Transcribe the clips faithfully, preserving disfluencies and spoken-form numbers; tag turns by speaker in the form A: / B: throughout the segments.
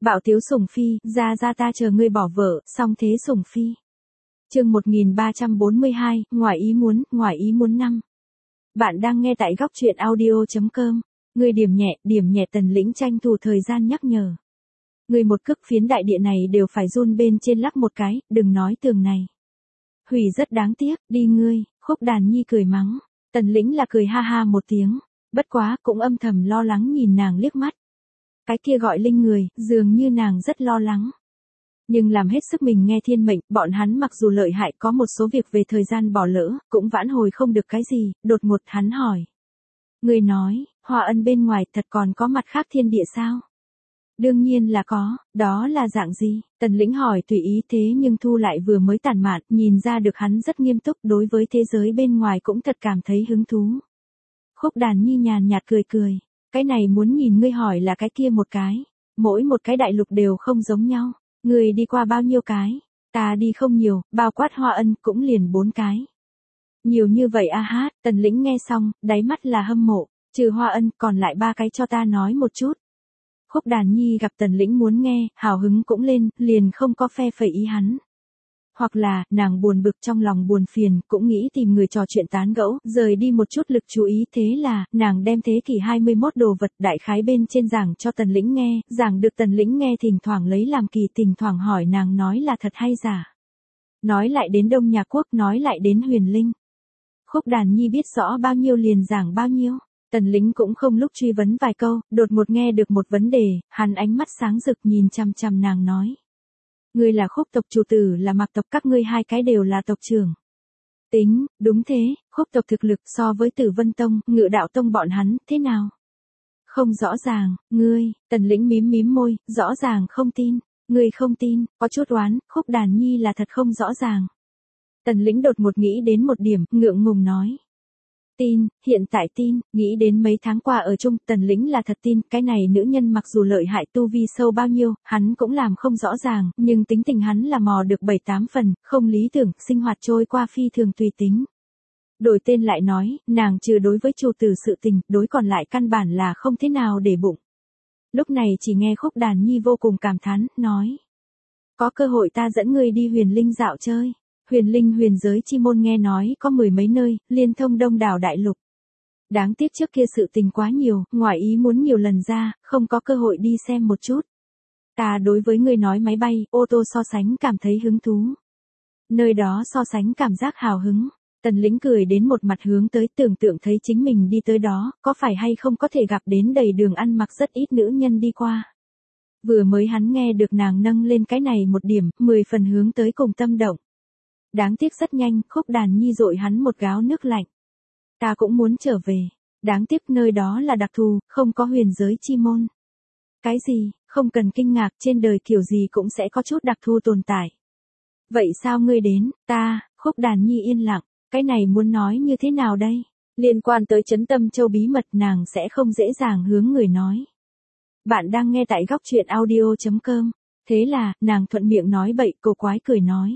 A: Bạo tiếu sủng phi, ra ra ta chờ ngươi bỏ vợ, xong thế sủng phi. Chương một nghìn ba trăm bốn mươi hai, ngoài ý muốn, ngoài ý muốn năm. Bạn đang nghe tại góc truyện audio chấm com. Ngươi điểm nhẹ, điểm nhẹ Tần Lĩnh tranh thủ thời gian nhắc nhở. Ngươi một cước phiến đại địa này đều phải run bên trên lắc một cái, đừng nói tường này. Hủy rất đáng tiếc, đi ngươi, Khúc Đàn Nhi cười mắng. Tần Lĩnh là cười ha ha một tiếng, bất quá cũng âm thầm lo lắng nhìn nàng liếc mắt. Cái kia gọi Linh người, dường như nàng rất lo lắng. Nhưng làm hết sức mình nghe thiên mệnh, bọn hắn mặc dù lợi hại có một số việc về thời gian bỏ lỡ, cũng vãn hồi không được cái gì, đột ngột hắn hỏi. Người nói, Hoa Ân bên ngoài thật còn có mặt khác thiên địa sao? Đương nhiên là có, đó là dạng gì? Tần Lĩnh hỏi tùy ý thế nhưng thu lại vừa mới tản mạn, nhìn ra được hắn rất nghiêm túc đối với thế giới bên ngoài cũng thật cảm thấy hứng thú. Khúc Đàn Nhi nhàn nhạt cười cười. Cái này muốn nhìn ngươi hỏi là cái kia một cái. Mỗi một cái đại lục đều không giống nhau. Ngươi đi qua bao nhiêu cái? Ta đi không nhiều, bao quát Hoa Ân cũng liền bốn cái. Nhiều như vậy a hát, Tần Lĩnh nghe xong, đáy mắt là hâm mộ. Trừ Hoa Ân còn lại ba cái cho ta nói một chút. Khúc Đàn Nhi gặp Tần Lĩnh muốn nghe, hào hứng cũng lên, liền không có phe phẩy ý hắn. Hoặc là, nàng buồn bực trong lòng buồn phiền, cũng nghĩ tìm người trò chuyện tán gẫu, rời đi một chút lực chú ý thế là, nàng đem thế kỷ hai mươi mốt đồ vật đại khái bên trên giảng cho Tần Lĩnh nghe, giảng được Tần Lĩnh nghe thỉnh thoảng lấy làm kỳ thỉnh thoảng hỏi nàng nói là thật hay giả. Nói lại đến Đông Nhà Quốc, nói lại đến Huyền Linh. Khúc Đàn Nhi biết rõ bao nhiêu liền giảng bao nhiêu. Tần Lĩnh cũng không lúc truy vấn vài câu, đột một nghe được một vấn đề, hắn ánh mắt sáng rực nhìn chằm chằm nàng nói. Ngươi là Khúc tộc chủ tử là Mạc tộc các ngươi hai cái đều là tộc trưởng. Tính, đúng thế, Khúc tộc thực lực so với Tử Vân Tông, Ngự Đạo Tông bọn hắn, thế nào? Không rõ ràng, ngươi, Tần Lĩnh mím mím môi, rõ ràng không tin, ngươi không tin, có chút oán, Khúc Đàn Nhi là thật không rõ ràng. Tần Lĩnh đột một nghĩ đến một điểm, ngượng ngùng nói. Tin, hiện tại tin, nghĩ đến mấy tháng qua ở chung, Tần Lĩnh là thật tin, cái này nữ nhân mặc dù lợi hại tu vi sâu bao nhiêu, hắn cũng làm không rõ ràng, nhưng tính tình hắn là mò được bảy tám phần, không lý tưởng, sinh hoạt trôi qua phi thường tùy tính. Đổi tên lại nói, nàng trừ đối với chủ tử sự tình, đối còn lại căn bản là không thế nào để bụng. Lúc này chỉ nghe Khúc Đàn Nhi vô cùng cảm thán, nói. Có cơ hội ta dẫn ngươi đi Huyền Linh dạo chơi. Huyền Linh huyền giới chi môn nghe nói có mười mấy nơi, liên thông đông đảo đại lục. Đáng tiếc trước kia sự tình quá nhiều, ngoài ý muốn nhiều lần ra, không có cơ hội đi xem một chút. Ta đối với người nói máy bay, ô tô so sánh cảm thấy hứng thú. Nơi đó so sánh cảm giác hào hứng. Tần Lĩnh cười đến một mặt hướng tới tưởng tượng thấy chính mình đi tới đó, có phải hay không có thể gặp đến đầy đường ăn mặc rất ít nữ nhân đi qua. Vừa mới hắn nghe được nàng nâng lên cái này một điểm, mười phần hướng tới cùng tâm động. Đáng tiếc rất nhanh, Khúc Đàn Nhi dội hắn một gáo nước lạnh. Ta cũng muốn trở về. Đáng tiếc nơi đó là đặc thù, không có huyền giới chi môn. Cái gì, không cần kinh ngạc, trên đời kiểu gì cũng sẽ có chút đặc thù tồn tại. Vậy sao ngươi đến, ta, Khúc Đàn Nhi yên lặng, cái này muốn nói như thế nào đây? Liên quan tới Trấn Tâm Châu bí mật nàng sẽ không dễ dàng hướng người nói. Bạn đang nghe tại góc truyện audio chấm com. Thế là, nàng thuận miệng nói bậy, cô quái cười nói.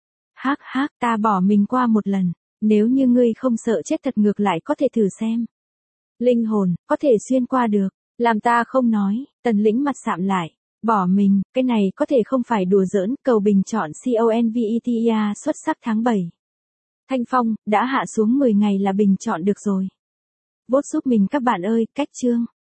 A: Hác hác, ta bỏ mình qua một lần, nếu như ngươi không sợ chết thật ngược lại có thể thử xem. Linh hồn, có thể xuyên qua được, làm ta không nói, Tần Lĩnh mặt sạm lại, bỏ mình, cái này có thể không phải đùa giỡn, cầu bình chọn CONVETA xuất sắc tháng bảy. Thanh Phong, đã hạ xuống mười ngày là bình chọn được rồi. Vote giúp mình các bạn ơi, cách chương.